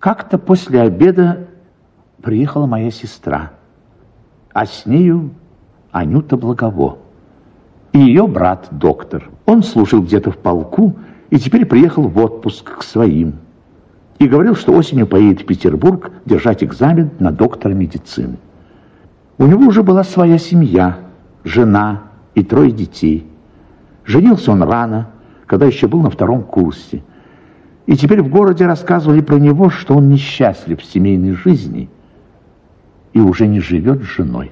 Как-то после обеда приехала моя сестра, а с нею Анюта Благово и ее брат, доктор. Он служил где-то в полку и теперь приехал в отпуск к своим. И говорил, что осенью поедет в Петербург держать экзамен на доктора медицины. У него уже была своя семья, жена и 3 детей. Женился он рано, когда еще был на 2-м курсе. И теперь в городе рассказывали про него, что он несчастлив в семейной жизни и уже не живет с женой.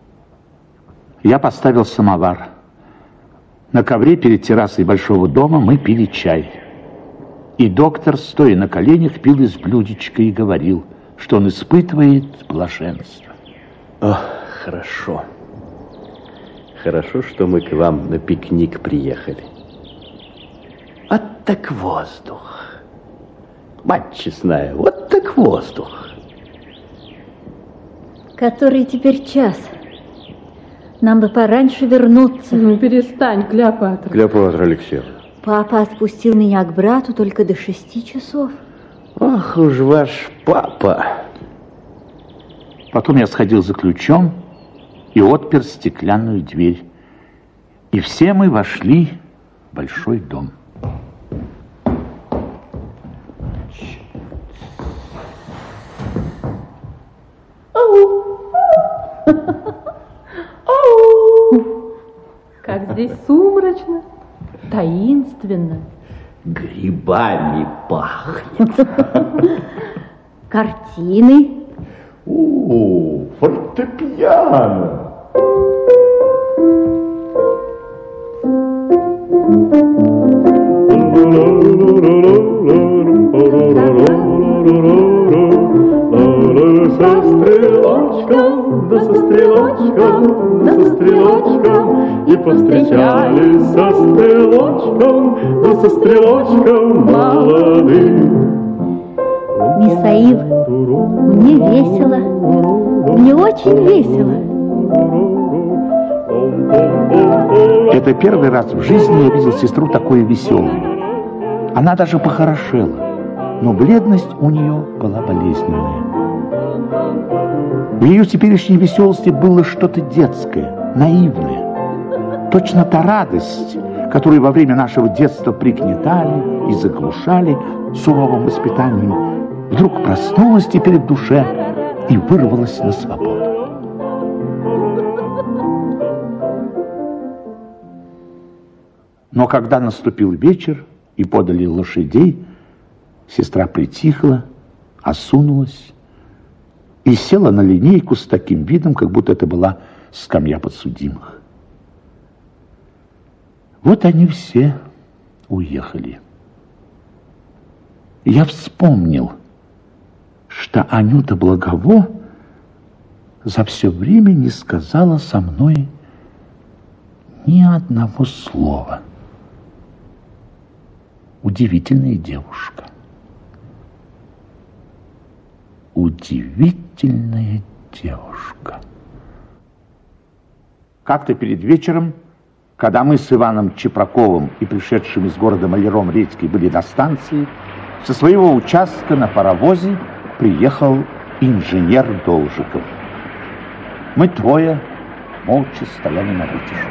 Я поставил самовар. На ковре перед террасой большого дома мы пили чай. И доктор, стоя на коленях, пил из блюдечка и говорил, что он испытывает блаженство. Ох, хорошо. Хорошо, что мы к вам на пикник приехали. Вот так воздух. Мать честная, вот так воздух. Который теперь час? Нам бы пораньше вернуться. Ну, перестань, Клеопатра. Клеопатра Алексеевна. Папа отпустил меня к брату только до 6 часов. Ох уж ваш папа. Потом я сходил за ключом и отпер стеклянную дверь. И все мы вошли в большой дом. Как здесь сумрачно, таинственно. Грибами пахнет. Картины. О, фортепиано. Со стрелочком, и повстречались со стрелочком молодым. Мисаил, мне весело, мне очень весело. Это первый раз в жизни я видел сестру такой веселой. Она даже похорошела, но бледность у нее была болезненная. В ее теперешней веселости было что-то детское, наивное. Точно та радость, которую во время нашего детства пригнетали и заглушали суровым воспитанием, вдруг проснулась теперь в душе и вырвалась на свободу. Но когда наступил вечер и подали лошадей, сестра притихла, осунулась и села на линейку с таким видом, как будто это была скамья подсудимых. Вот они все уехали. Я вспомнил, что Анюта Благово за все время не сказала со мной ни одного слова. Удивительная девушка. Удивительная девушка. Как-то перед вечером, когда мы с Иваном Чепраковым и пришедшим из города маляром Редькой были на станции, со своего участка на паровозе приехал инженер Должиков. Мы 2 молча стояли на вытяжку.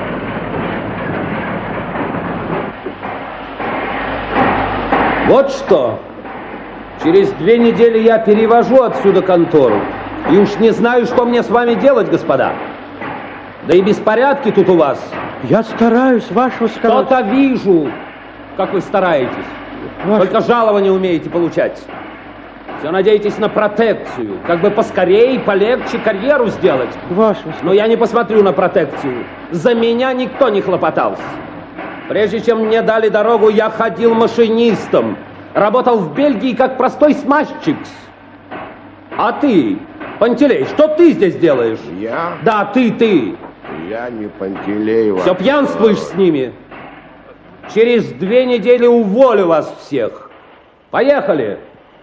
Вот что, через 2 недели я перевожу отсюда контору. И уж не знаю, что мне с вами делать, господа. Да и беспорядки тут у вас. Я стараюсь, ваше высокородие. Что-то вижу, как вы стараетесь. Только жалования умеете получать. Все надеетесь на протекцию, как бы поскорее и полегче карьеру сделать. Ваше высокородие. Но я не посмотрю на протекцию. За меня никто не хлопотался. Прежде чем мне дали дорогу, я ходил машинистом. Работал в Бельгии как простой смазчик. А ты, Пантелей, что ты здесь делаешь? Я? Да, ты. Я не Пантелей. Все пьянствуешь с ними. Через 2 недели уволю вас всех. Поехали.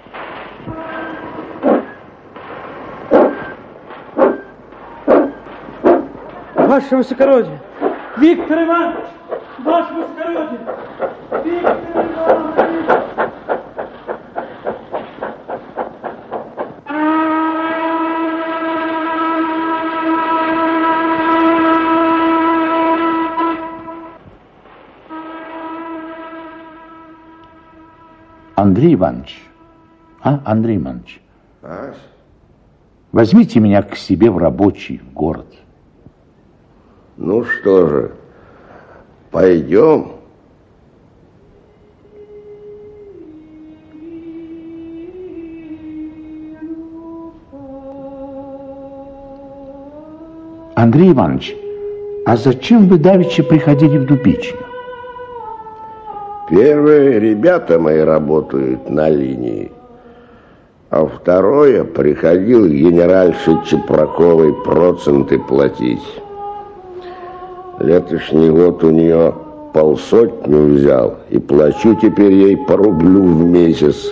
Ваше высокородие. Виктор Иванович! Ваше высокородие! Виктор Иванович! Андрей Иванович, Андрей Иванович, возьмите меня к себе в рабочий город. Ну что же, пойдем. Андрей Иванович, а зачем вы давеча приходили в Дубичную? Первые ребята мои работают на линии, а второе приходил генеральше Чепраковой проценты платить. Летошний год у нее 500 взял, и плачу теперь ей по рублю в месяц.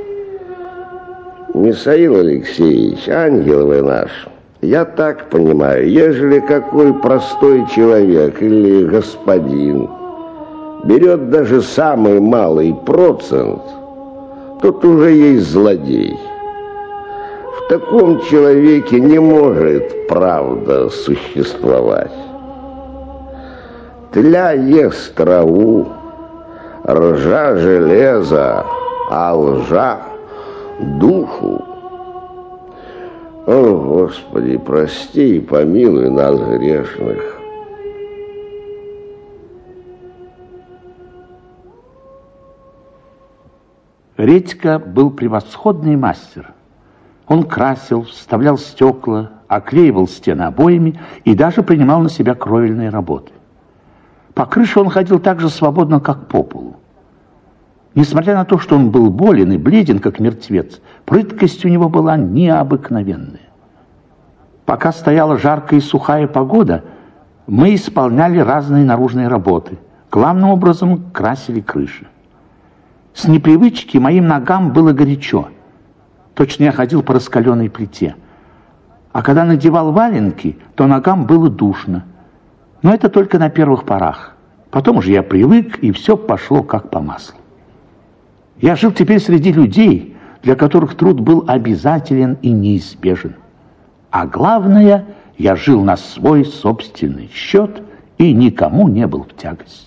Михаил Алексеевич, ангел вы наш, я так понимаю, ежели какой простой человек или господин берет даже самый малый процент, тот уже есть злодей. В таком человеке не может правда существовать. Тля ест траву, ржа железо, а лжа душу. О, Господи, прости и помилуй нас, грешных. Редька был превосходный мастер. Он красил, вставлял стекла, оклеивал стены обоями и даже принимал на себя кровельные работы. По крыше он ходил так же свободно, как по полу. Несмотря на то, что он был болен и бледен, как мертвец, прыткость у него была необыкновенная. Пока стояла жаркая и сухая погода, мы исполняли разные наружные работы. Главным образом красили крыши. С непривычки моим ногам было горячо. Точно я ходил по раскаленной плите. А когда надевал валенки, то ногам было душно. Но это только на первых порах. Потом уже я привык, и все пошло как по маслу. Я жил теперь среди людей, для которых труд был обязателен и неизбежен. А главное, я жил на свой собственный счет и никому не был в тягость.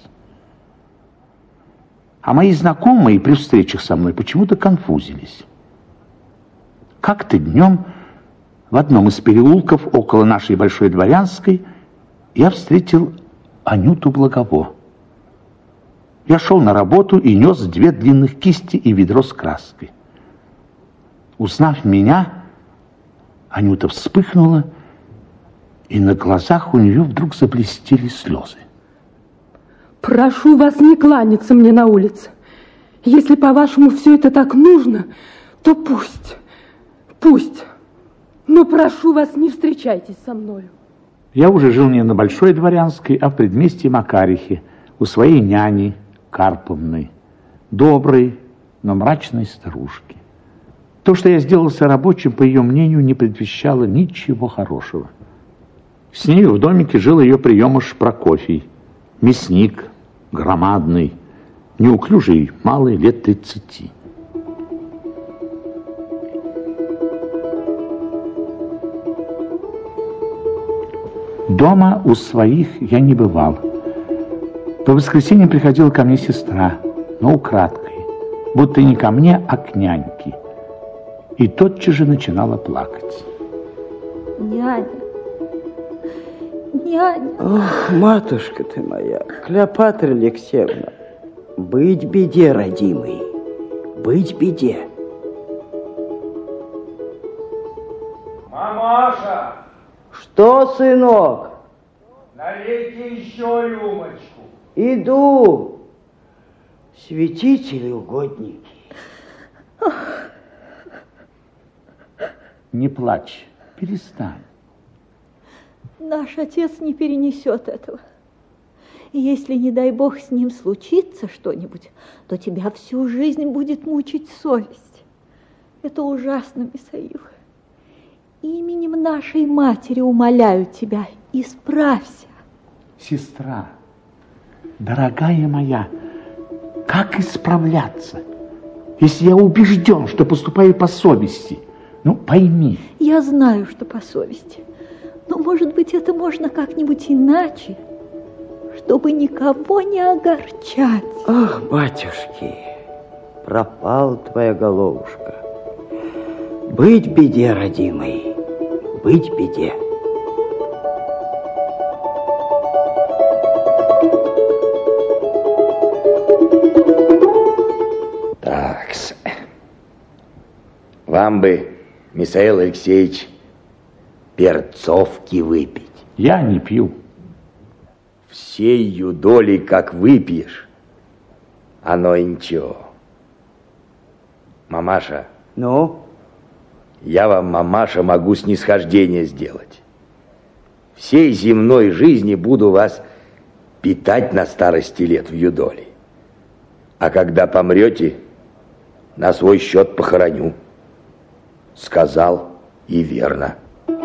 А мои знакомые при встречах со мной почему-то конфузились. Как-то днем в одном из переулков около нашей Большой Дворянской я встретил Анюту Благово. Я шел на работу и нес 2 длинных кисти и ведро с краской. Узнав меня, Анюта вспыхнула, и на глазах у нее вдруг заблестели слезы. Прошу вас не кланяться мне на улице. Если, по-вашему, все это так нужно, то пусть. Но прошу вас, не встречайтесь со мною. Я уже жил не на Большой Дворянской, а в предместье Макарихи, у своей няни Карповны, доброй, но мрачной старушки. То, что я сделался рабочим, по ее мнению, не предвещало ничего хорошего. С нею в домике жил ее приемыш Прокофий, мясник, громадный, неуклюжий, малый, лет 30. Дома у своих я не бывал. По воскресеньям приходила ко мне сестра, но украдкой, будто не ко мне, а к няньке. И тотчас же начинала плакать. Няня. Ох, матушка ты моя, Клеопатра Алексеевна, быть беде, родимый, быть беде. Мамаша! Что, сынок? Налейте еще рюмочку. Иду. Святители угодники. Не плачь, перестань. Наш отец не перенесет этого. И если, не дай бог, с ним случится что-нибудь, то тебя всю жизнь будет мучить совесть. Это ужасно, Михаил. Именем нашей матери умоляю тебя, исправься. Сестра, дорогая моя, как исправляться, если я убежден, что поступаю по совести? Ну, пойми. Я знаю, что по совести. Но, может быть, это можно как-нибудь иначе, чтобы никого не огорчать. Ах, батюшки, пропала твоя головушка. Быть беде, родимый, быть беде. Такс. Вам бы, Михаил Алексеевич, перцовки выпить. Я не пью. Всей ее долей, как выпьешь, оно и ничего. Мамаша. Ну? Я вам, мамаша, могу снисхождение сделать. Всей земной жизни буду вас питать на старости лет в юдоле. А когда помрете, на свой счет похороню. Сказал и верно.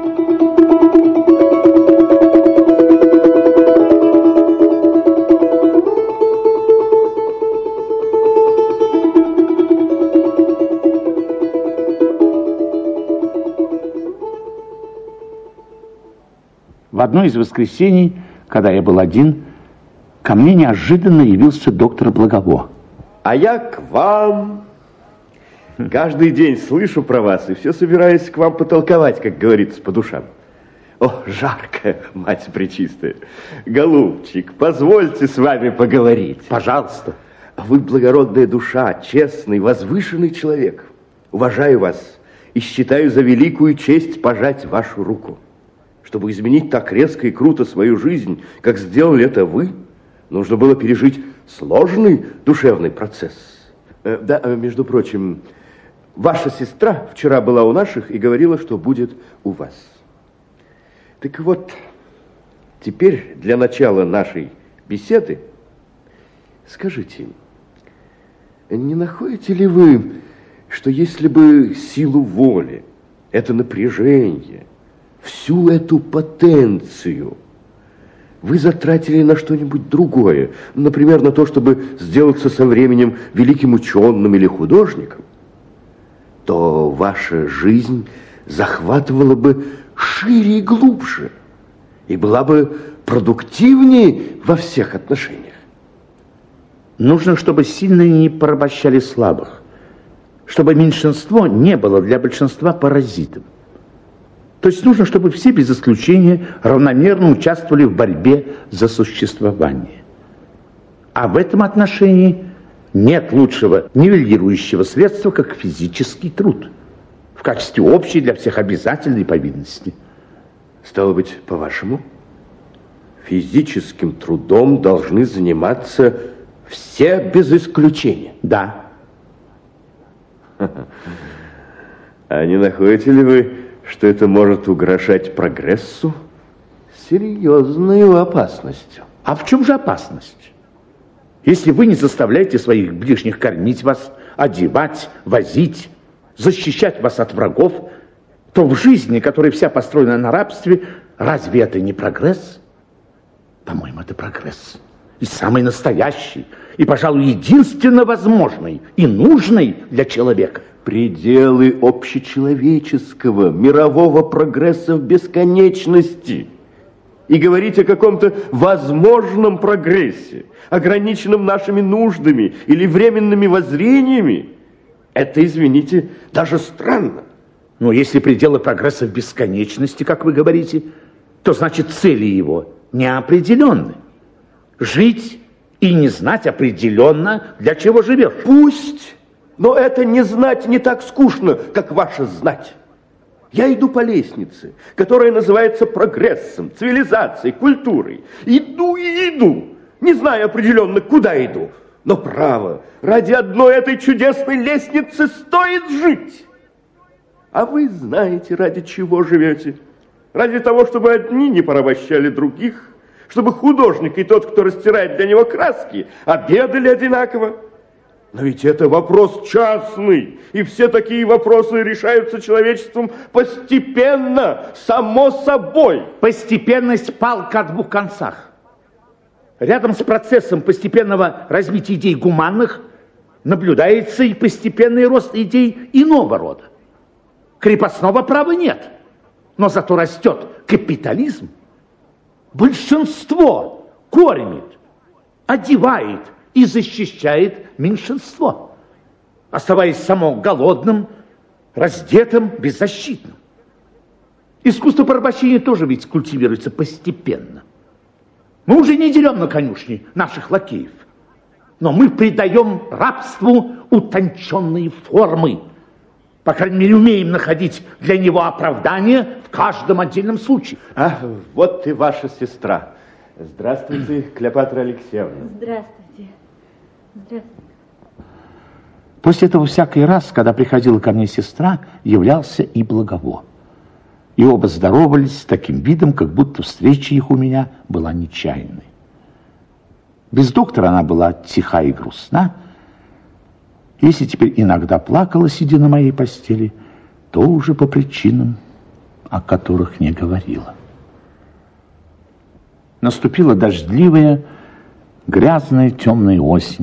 В одно из воскресений, когда я был один, ко мне неожиданно явился доктор Благово. А я к вам. Каждый день слышу про вас и все собираюсь к вам потолковать, как говорится, по душам. О, жарко, мать пречистая. Голубчик, позвольте с вами поговорить. Пожалуйста. Вы благородная душа, честный, возвышенный человек. Уважаю вас и считаю за великую честь пожать вашу руку. Чтобы изменить так резко и круто свою жизнь, как сделали это вы, нужно было пережить сложный душевный процесс. Да, между прочим, ваша сестра вчера была у наших и говорила, что будет у вас. Так вот, теперь для начала нашей беседы скажите, не находите ли вы, что если бы силу воли, это напряжение, всю эту потенцию вы затратили на что-нибудь другое, например, на то, чтобы сделаться со временем великим ученым или художником, то ваша жизнь захватывала бы шире и глубже и была бы продуктивнее во всех отношениях. Нужно, чтобы сильные не порабощали слабых, чтобы меньшинство не было для большинства паразитом. То есть нужно, чтобы все без исключения равномерно участвовали в борьбе за существование. А в этом отношении нет лучшего нивелирующего средства, как физический труд, в качестве общей для всех обязательной повинности. Стало быть, по-вашему, физическим трудом должны заниматься все без исключения? Да. А не находите ли вы, что это может угрожать прогрессу серьезной опасностью? А в чем же опасность? Если вы не заставляете своих ближних кормить вас, одевать, возить, защищать вас от врагов, то в жизни, которая вся построена на рабстве, разве это не прогресс? По-моему, это прогресс. И самый настоящий, и, пожалуй, единственно возможный и нужный для человека. Пределы общечеловеческого, мирового прогресса в бесконечности. И говорить о каком-то возможном прогрессе, ограниченном нашими нуждами или временными воззрениями, это, извините, даже странно. Но если пределы прогресса в бесконечности, как вы говорите, то значит цели его неопределенны. Жить и не знать определенно, для чего живешь. Пусть, но это не знать не так скучно, как ваше знать. Я иду по лестнице, которая называется прогрессом, цивилизацией, культурой. Иду и иду, не зная определенно, куда иду. Но право, ради одной этой чудесной лестницы стоит жить. А вы знаете, ради чего живете? Ради того, чтобы одни не порабощали других, чтобы художник и тот, кто растирает для него краски, обедали одинаково. Но ведь это вопрос частный, и все такие вопросы решаются человечеством постепенно, само собой. Постепенность палка о двух концах. Рядом с процессом постепенного развития идей гуманных наблюдается и постепенный рост идей иного рода. Крепостного права нет, но зато растет капитализм. Большинство кормит, одевает и защищает меньшинство. оставаясь само голодным, раздетым, беззащитным. Искусство порабощения тоже ведь культивируется постепенно. Мы уже не дерем на конюшне наших лакеев, но мы придаем рабству утонченные формы. По крайней мере, умеем находить для него оправдание в каждом отдельном случае. А, вот и ваша сестра. Здравствуйте, Клеопатра Алексеевна. Здравствуйте. Здравствуйте. После этого всякий раз, когда приходила ко мне сестра, являлся и Благово. И оба здоровались с таким видом, как будто встреча их у меня была нечаянной. Без доктора она была тиха и грустна. Если теперь иногда плакала, сидя на моей постели, то уже по причинам, о которых не говорила. Наступила дождливая, грязная, темная осень.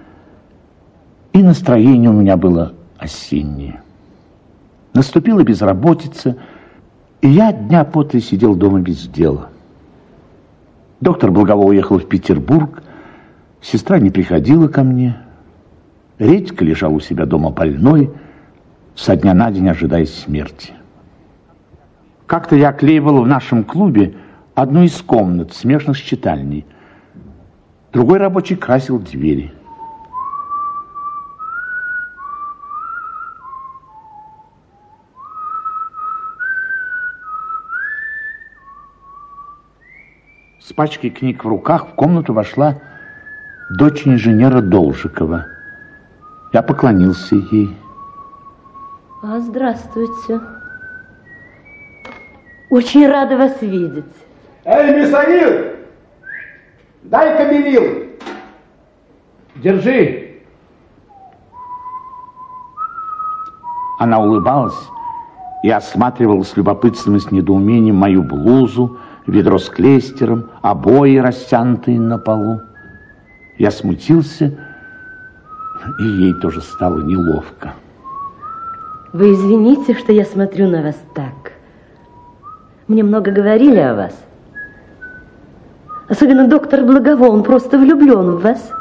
И настроение у меня было осеннее. Наступила безработица, и я дня по три сидел дома без дела. Доктор Благово уехал в Петербург, сестра не приходила ко мне. Редька лежал у себя дома больной, со дня на день ожидая смерти. Как-то я оклеивал в нашем клубе одну из комнат, смежно с читальней. Другой рабочий красил двери. С пачкой книг в руках в комнату вошла дочь инженера Должикова. Я поклонился ей. Здравствуйте. Очень рада вас видеть. Эй, Мисаил, дай-ка белил. Держи. Она улыбалась и осматривала с любопытством и с недоумением мою блузу, ведро с клейстером, обои, растянутые на полу. Я смутился, и ей тоже стало неловко. Вы извините, что я смотрю на вас так. Мне много говорили о вас. Особенно доктор Благово, он просто влюблен в вас.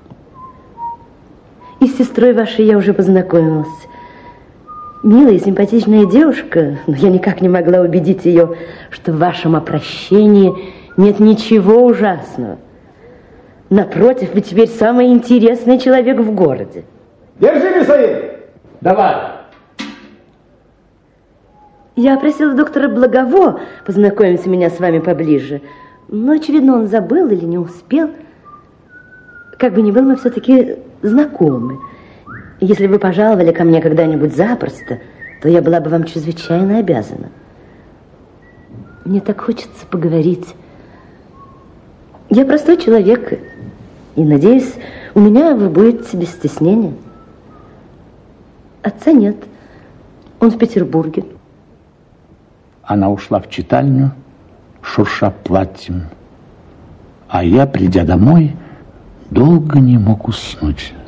И с сестрой вашей я уже познакомилась. Милая, симпатичная девушка, но я никак не могла убедить ее, что в вашем обращении нет ничего ужасного. Напротив, вы теперь самый интересный человек в городе. Держи, Мисаил. Давай. Я просила доктора Благово познакомить меня с вами поближе, но, очевидно, он забыл или не успел. Как бы ни было, мы все-таки знакомы. Если вы пожаловали ко мне когда-нибудь запросто, то я была бы вам чрезвычайно обязана. Мне так хочется поговорить. Я простой человек, и, надеюсь, у меня вы будете без стеснения. Отца нет, он в Петербурге. Она ушла в читальню, шурша платьем, а я, придя домой, долго не мог уснуть.